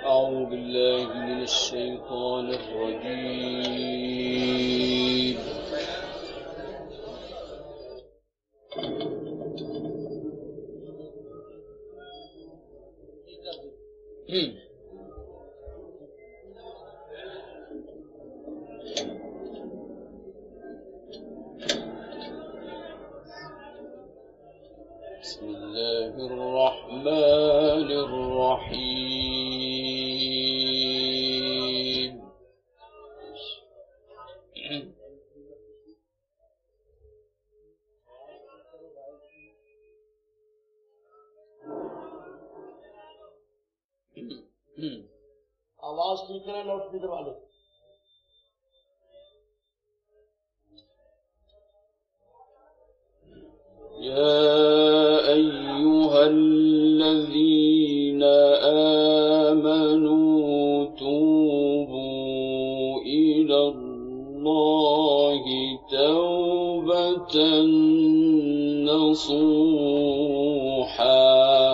أعوذ بالله من الشيطان الرجيم. بسم الله الرحمن الرحيم. आवाज ठीक है लाउड स्पीकर वाले। يا أيها الذين آمنوا توبوا إلى الله توبة نصوحا.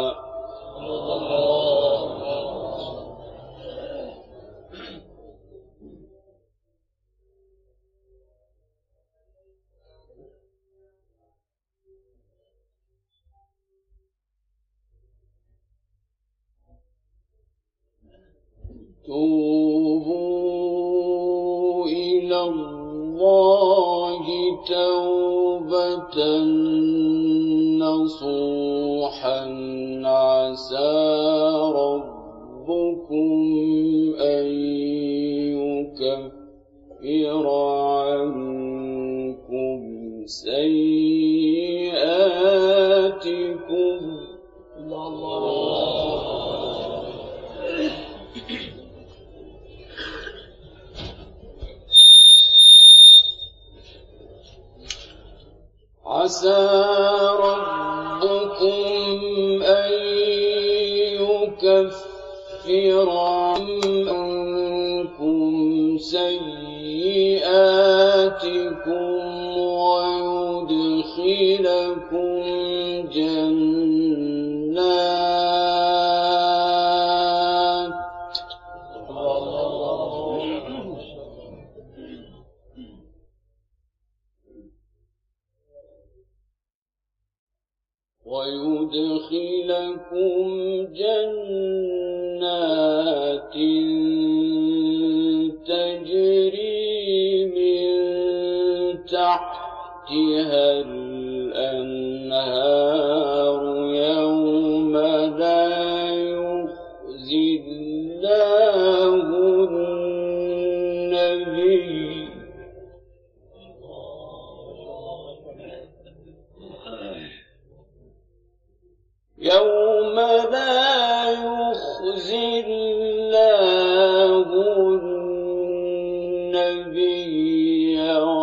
توبوا إلى الله توبة نصوحا عسى ربكم أن يكفر عنكم سيئاتكم. عسى ربكم أن يكفر عنكم سيئاتكم ويدخلكم جنات تجري من تحتها الأنهار يوم لا يخزي الله النبي يوم لا يخزي الله النبي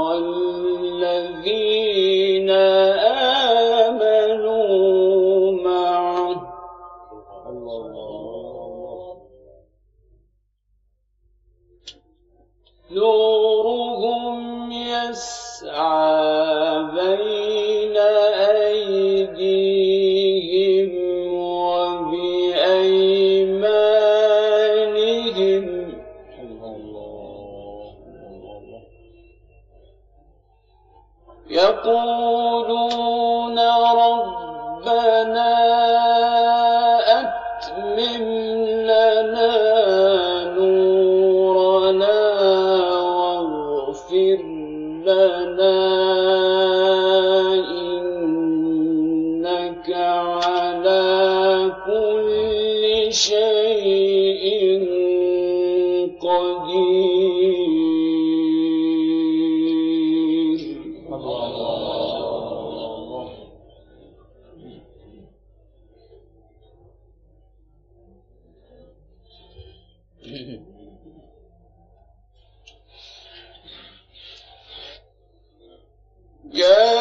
والذين آمنوا معه نورهم يسعى بين أيديهم وبأيمانهم يقولون ربنا أتمم لنا نورنا واغفر لنا إنك على كل شيء قدير. يا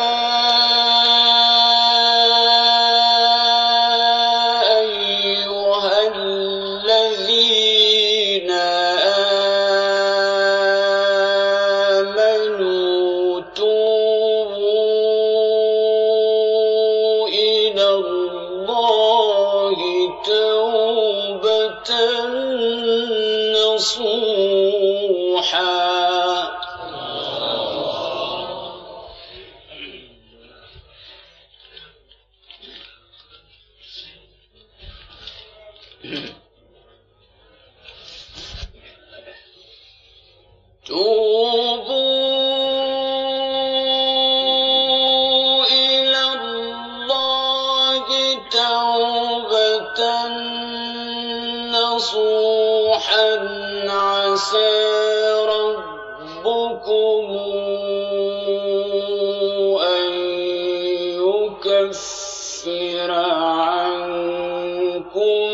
أيها الذين آمنوا توبوا إلى الله توبة نصوحا توبوا إلى الله توبة نصوحا عسى ربكم أن يكفر عنكم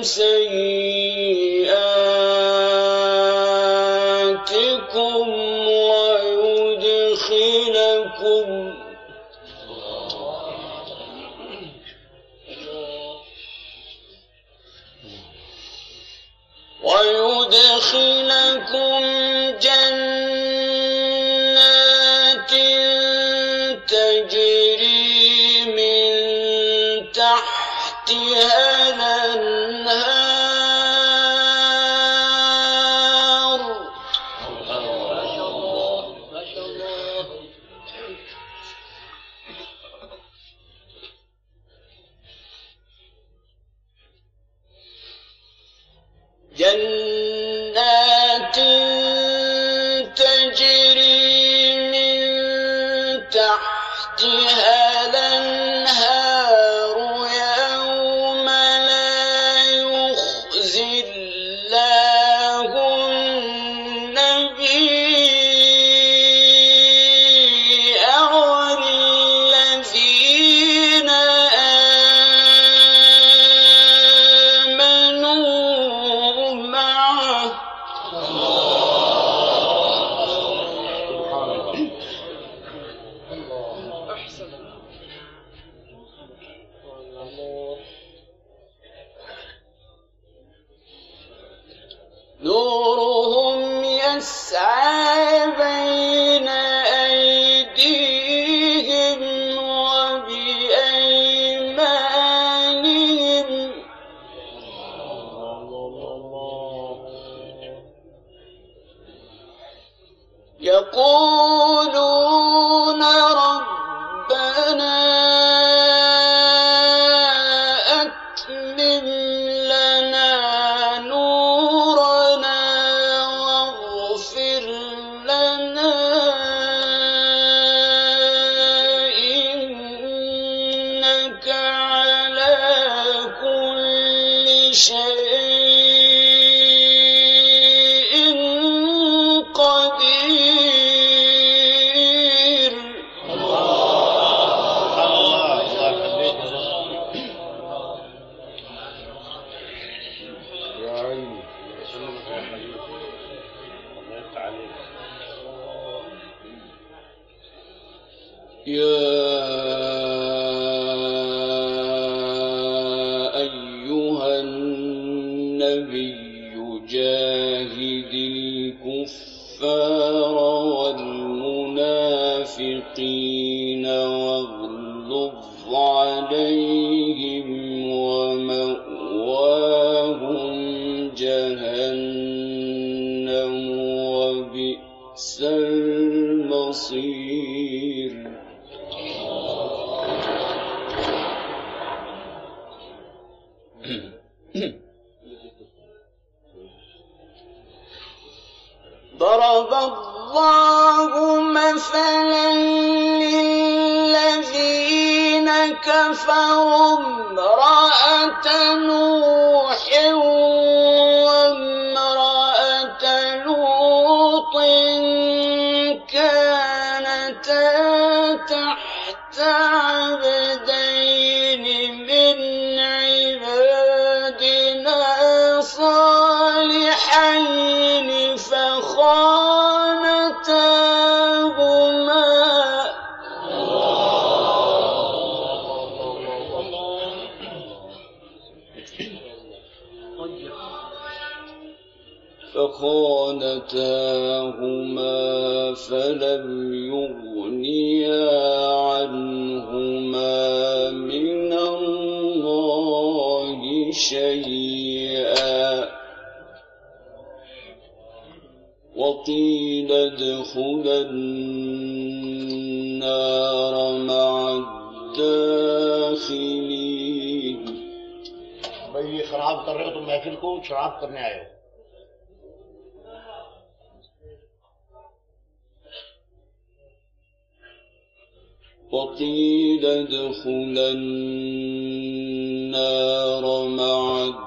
سيئاتكم ويدخلكم جنات تجري من تحتها الأنهار جنات تجري من تحتها الأنهار يوم لا يخزي الله النبي والذين نورهم يسعى بين أيديهم وبأيمانهم يقولون ربنا أتمم لنا نورنا واغفر لنا إنك على كل شيء قدير يا أيها النبي جاهد الكفار والمنافقين واغلظ عليهم ومأواهم جهنم وبئس المصير ضرب الله مثلا للذين كفروا امرأة نوح وامرأة لوط كانتا تحت عبدين من عبادنا صالحين فخانتاهما فلم يغنيا عنهما من الله شيئا وقيل ادخلا النار مع الداخلين. بي خراب طريقتم ما ياكلكم شراب طرنايو. وقيل ادخلا النار مع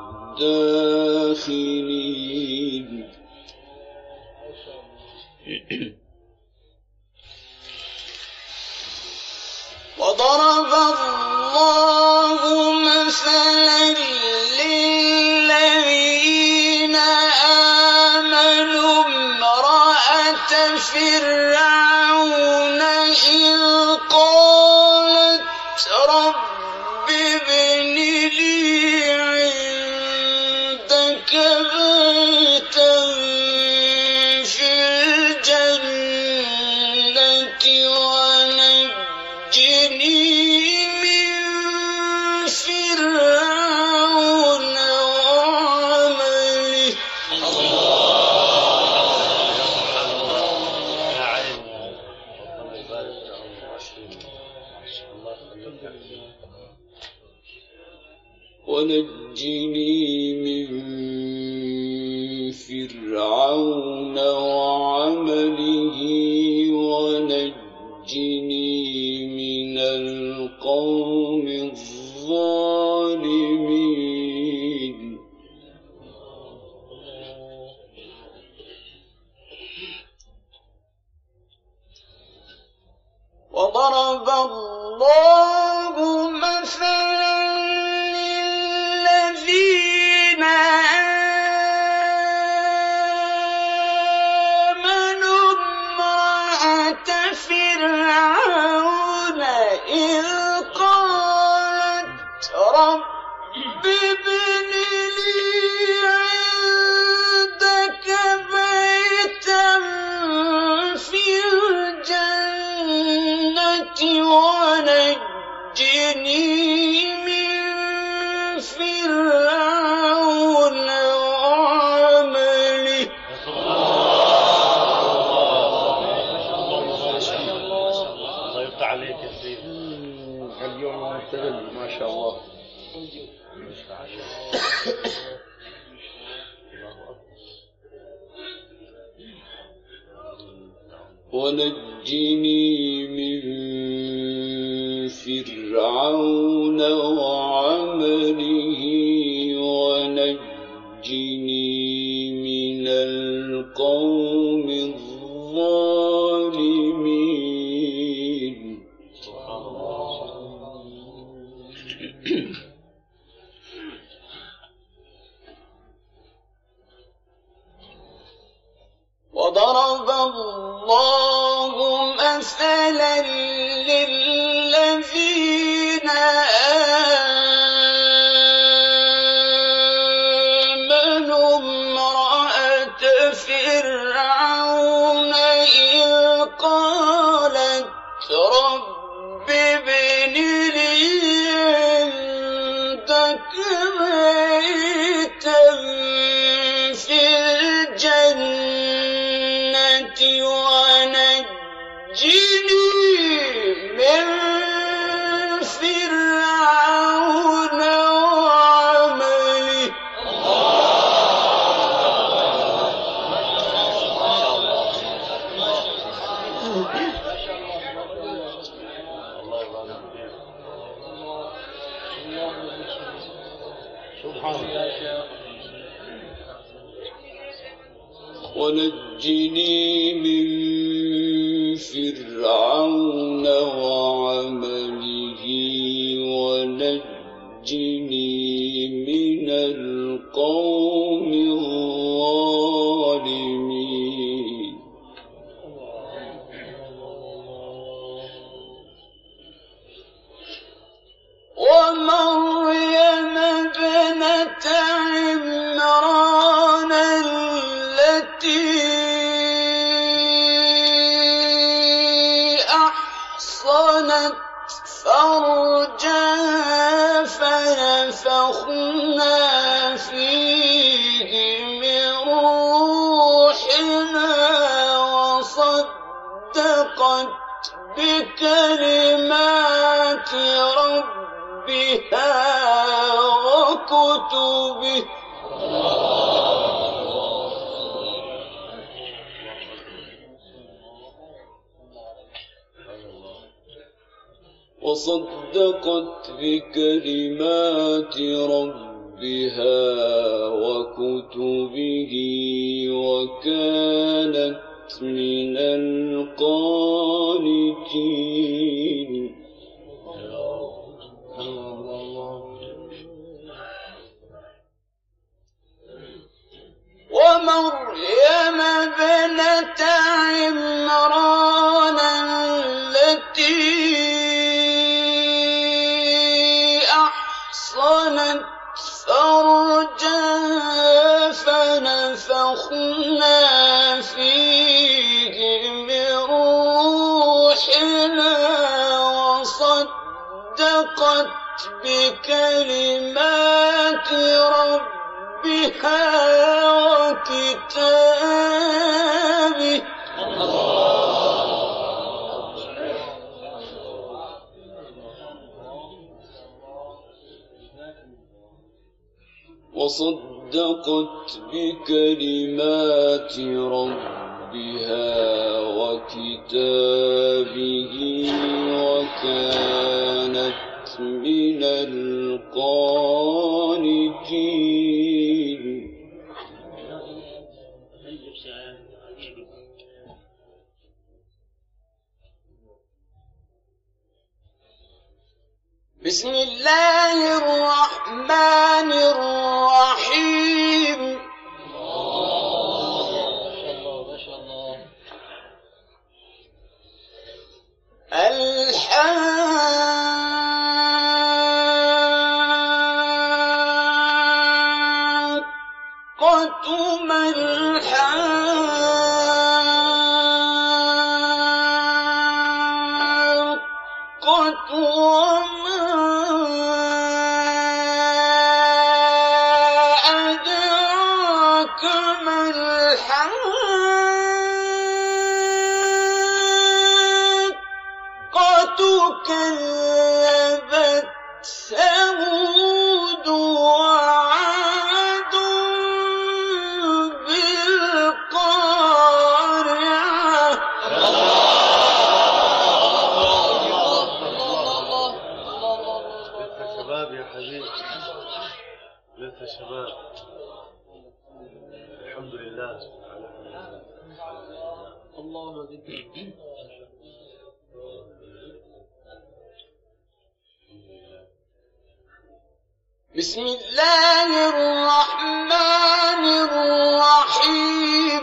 الداخلين. وضرب الله مثلا للذين آمنوا امرأة فرعون إذ قالت رب ابن لي عندك بيتا في الجنة ونجني من فرعون وعمله. ونجني من فرعون وعمله ونجني من القوم الظالمين. وضرب الله مثلا للذين آمنوا امرأة فرعون إذ قالت رب ابن لي عندك بيتا في الجنة ونجني من فرعون وعمله. الله يفتح عليك يا سيدي. اليوم مستقل ما شاء الله. ونجني من فرعون وعمله ونجني من القوم الظالمين. وضرب الله مثلا للذين آمنوا امرأة فرعون إذ قالت رب ابن لي عندك بيتا في الجنة ونجني من فرعون وعمله. ونجني من فرعون وعمله ونجني من القوم الظالمين. ومريم ابنة عمران التي أحصنت فرجها فنفخنا فيه ربها وكتبه وصدقت بكلمات ربها وكتبه وكانت من القانتين ومريم ابنة عمران التي أحصنت فرجها فنفخنا فيه من روحنا وصدقت بكلمات ربها وكتابه وصدقت بكلمات ربها وكتابه وكانت من القانتين بسم الله الرحمن الرحيم الحاقة ما الحاقة وما أدراك ما الحاقة كذبت ثمود وعاد بالقارعة شباب يا حبيبي لسه شباب الحمد لله الله يهديك بسم الله الرحمن الرحيم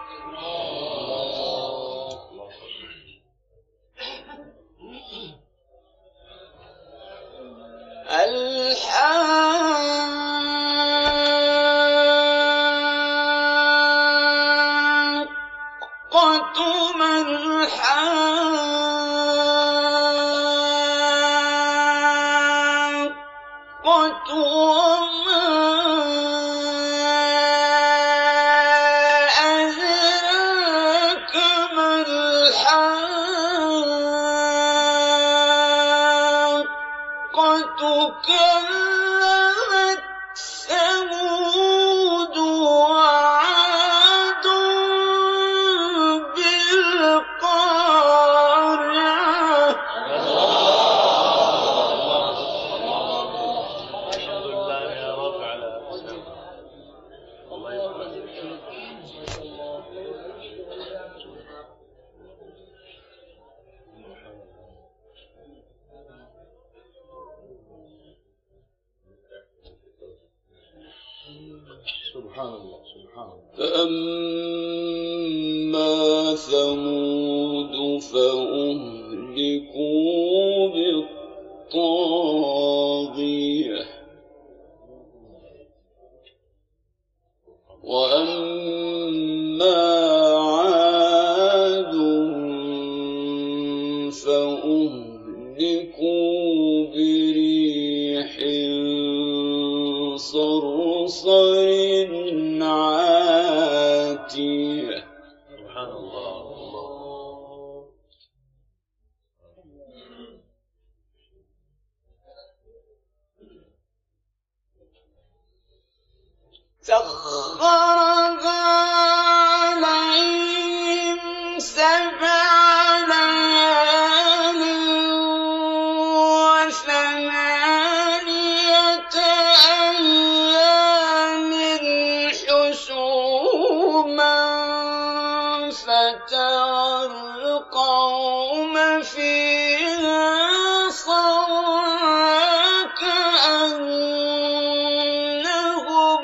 الحاقة ما الحاقة وما أدراك ما الحاقة كذبت ثمود وعاد بالقارعة الحمد لله يا رب على السلامة الله يسلمك سبحان الله سبحان الله فأما ثمود فأهلكوا بالطاغية وأما عاد فأهلكوا بريح صرصر عاتية سبحان الله سخرها عليهم 7 ليال و8 أيام حسوما فترى القوم فيها صرعى كأنهم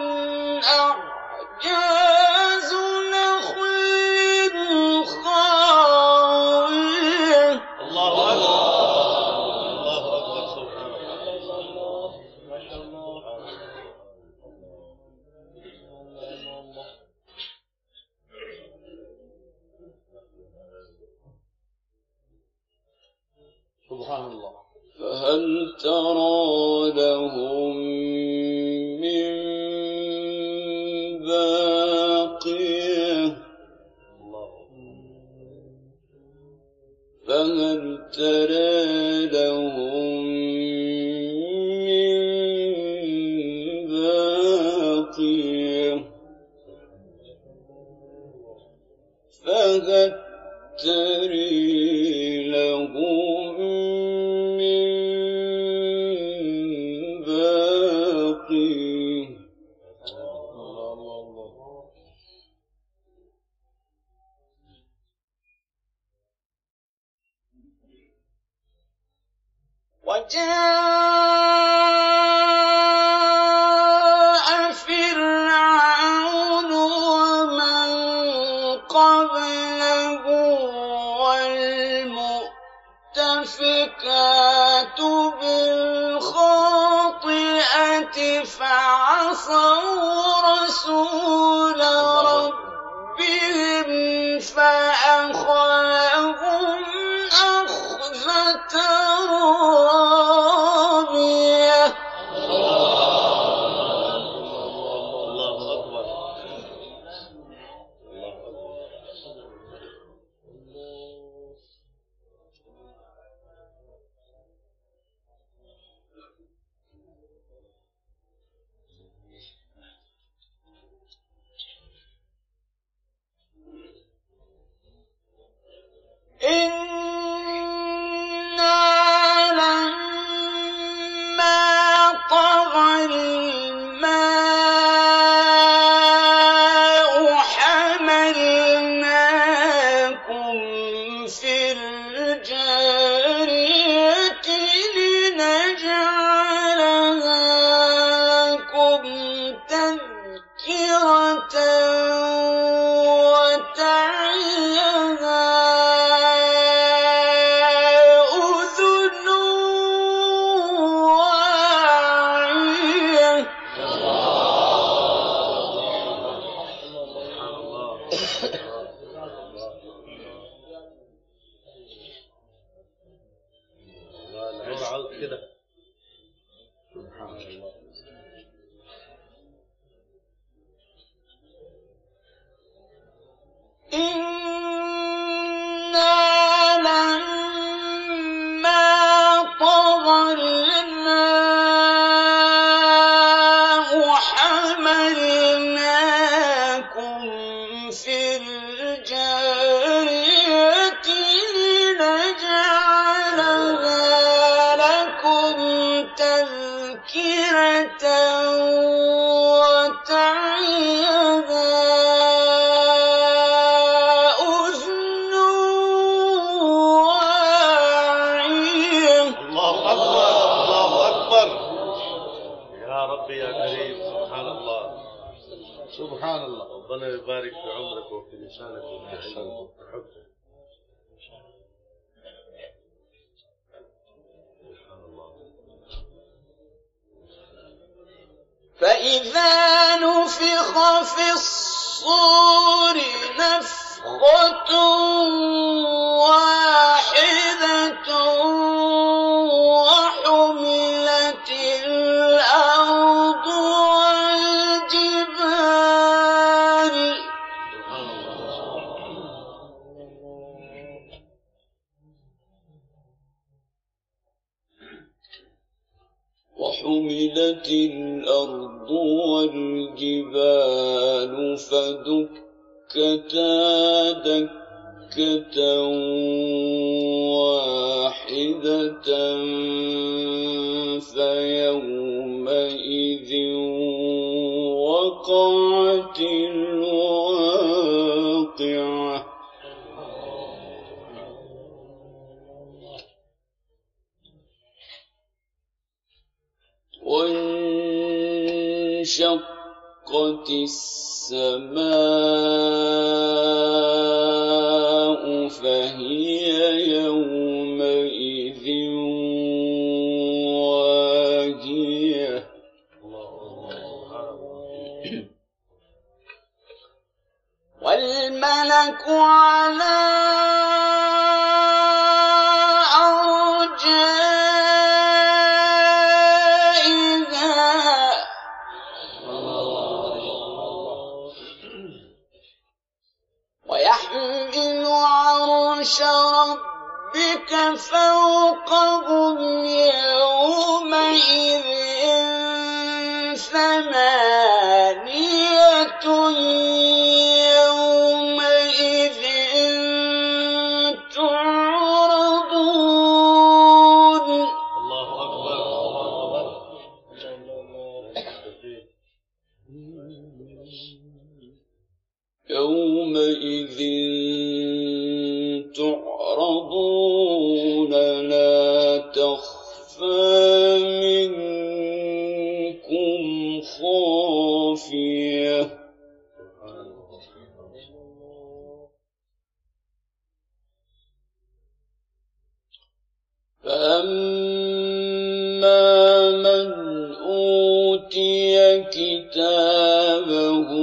أعجاز نخل خاوية. الله أكبر سبحان الله. ما شاء الله. سبحان الله. فهل ترى لهم من باقية فهل ترى لهم من باقية فهل تري لهم من باقية. وجاء فرعون ومن قبله والمؤتفكات بالخاطئة فعصوا رسول ربهم فأخذهم أخذة رابية. الله أكبر. إنا لما طغى الماء حملناكم في الجارية لنجعلها لكم تذكرة وتعيها أذن واعية. عاوز كده. سبحان الله. إنا لما طغى الماء حملناكم في الجارية لنجعلها لكم تذكرة وتعيها أذن واعية. الله أكبر. الله أكبر. يا ربي يا كريم. سبحان الله. سبحان الله. ربنا يبارك في عمرك وفي لسانك وفي علمك وفي حبك. سبحان الله. فإذا نفخ في الصور نفخة واحدة وحملت الأرض والجبال وحملت وحملت الأرض والجبال فدكتا دكة واحدة فيومئذ وقعت الواقعة وانشقت السماء فهي يومئذ واهية والملك على ويحمل عرش ربك فوقهم يومئذ ثمانية يومئذ تعرضون الله أكبر يومئذ تعرضون لا تخفى منكم خافية فأما من أوتي كتابه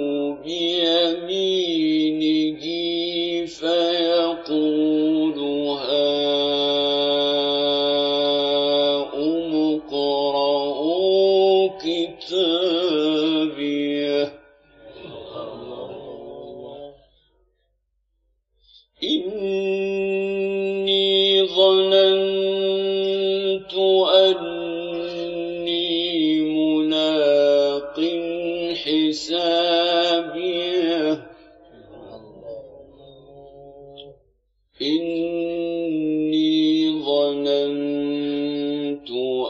بيمينه فيقول هاؤم اقرءوا كتابيه إني ظننت أني ملاق حسابيه إني ظننت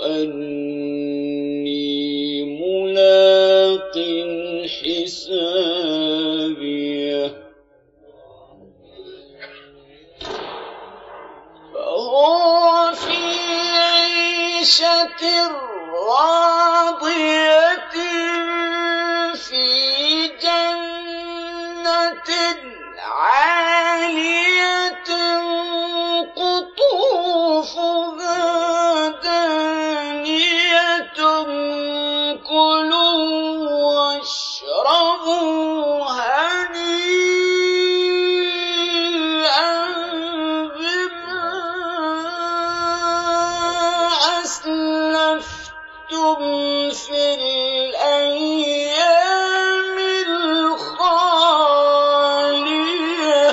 أني ملاق حسابيه فهو في عيشة راضية في جنة عالية قطوفها دانية كلوا واشربوا هنيئا بما أسلفتم في الأيام الخالية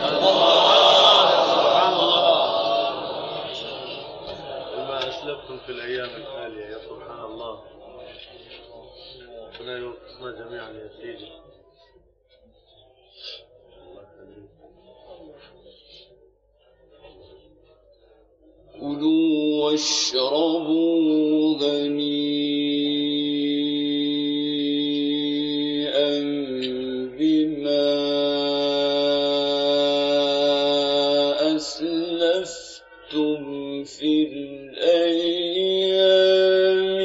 بما أسلفتم في الأيام الخالية يا سبحان الله ربنا يوفقنا جميعا يا سيدي الله يخليك كلوا واشربوا هنيئا بما أسلفتم في الأيام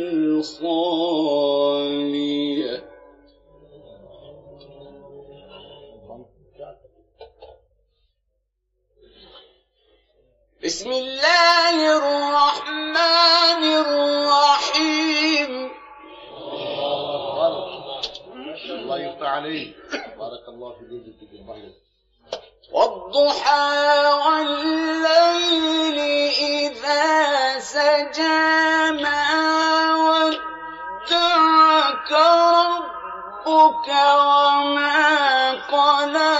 الخالية بسم الله الرحمن الرحيم الله يفتح عليك بارك الله في جهدك البحر والضحى والليل إذا سجى ما ودعك ربك وما قلى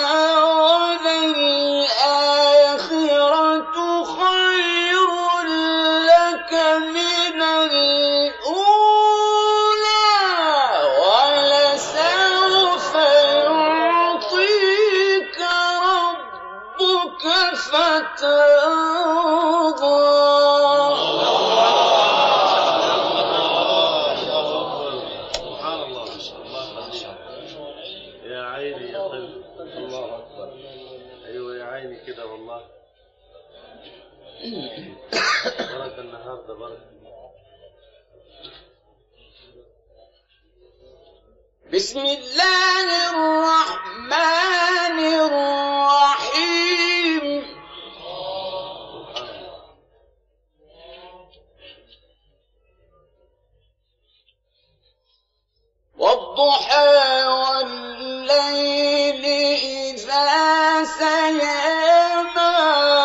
وللآخرة خير لك من الأولى فترضى سبحان الله. الله يخليك يا عيني يا قلبي. الله أكبر. أيوة يا عيني كده والله. بركة النهارده بركة. بسم الله الرحمن الرحيم. والضحى والليل إذا سجى ما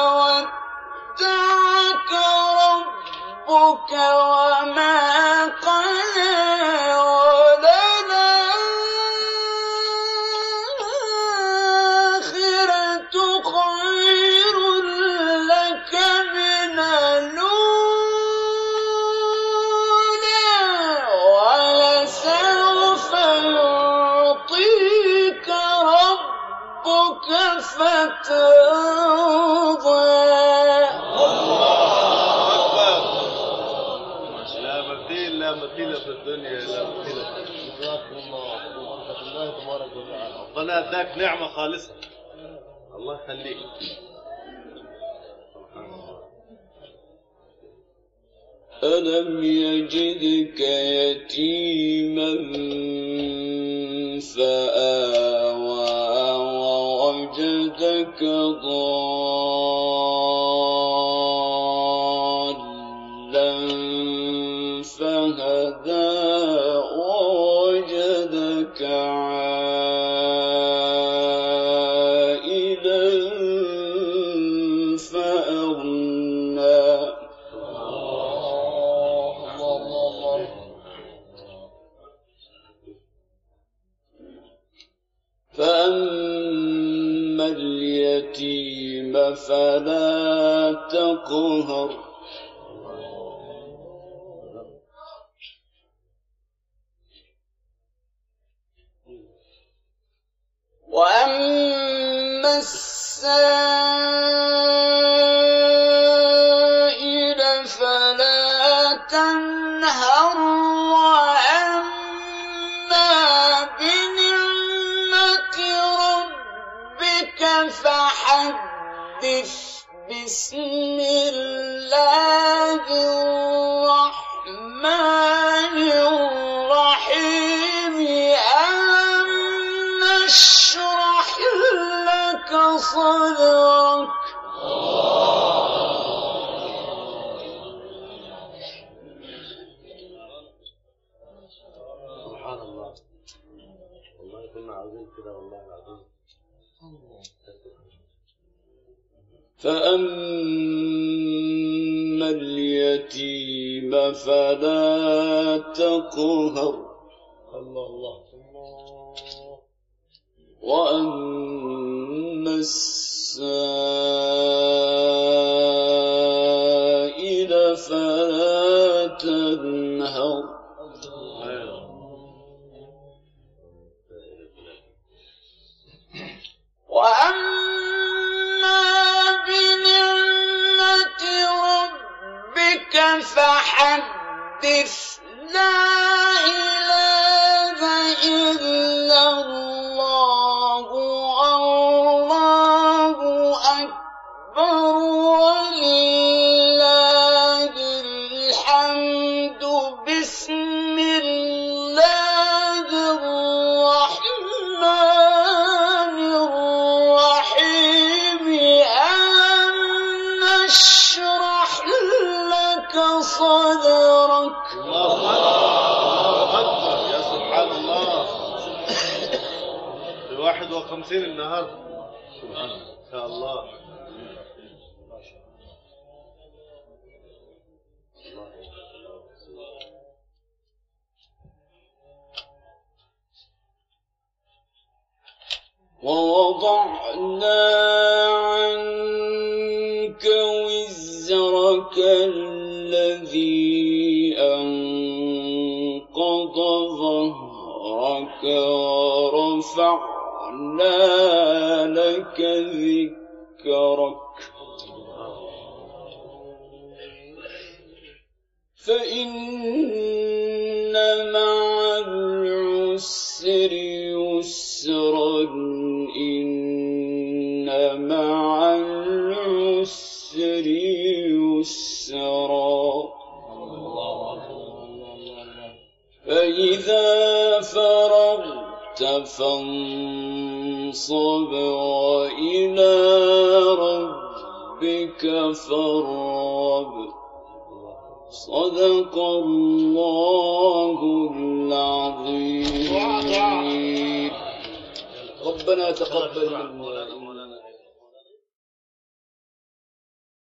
ودعك ربك وما قلى وللآخرة خير لك من الأولى ولسوف يعطيك ربك فترضى. لا مثيل في الدنيا لا مثيل. جزاكم الله وبركة الله تبارك وتعالى. ربنا اداك نعمة خالصة. الله يخليك. ألم يجدك يتيما فآوى ووجدك ضالا فهدى ووجدك عائلا فأغنى. فأما اليتيم فلا تقهر وأما السائل فلا تنهر وأما بنعمة ربك فحدث. بسم الله الرحمن الرحيم. ألم نشرح لك صدرك. سبحان الله. والله كنا عاوزين كده والله العظيم. فأما اليتيم فلا تقهر وأما السائل فلا تنهر. وأما بنعمة ربك فحدث. لا إله إلا الله والله أكبر ولله الحمد. بسم الله الرحمن الرحيم. ألم نشرح لك صدرك. الله أكبر. يا سبحان الله. في 51 النهارده. سبحان الله. إن شاء الله. ووضعنا عنك وزرك الذي أنقض ظهرك ورفعنا لك ذكرك. فإن مع العسر يسرا إن مع العسر يسرا فإذا فرغت فانصب وإلى ربك فارغب صدق الله العظيم. ربنا تقبل منا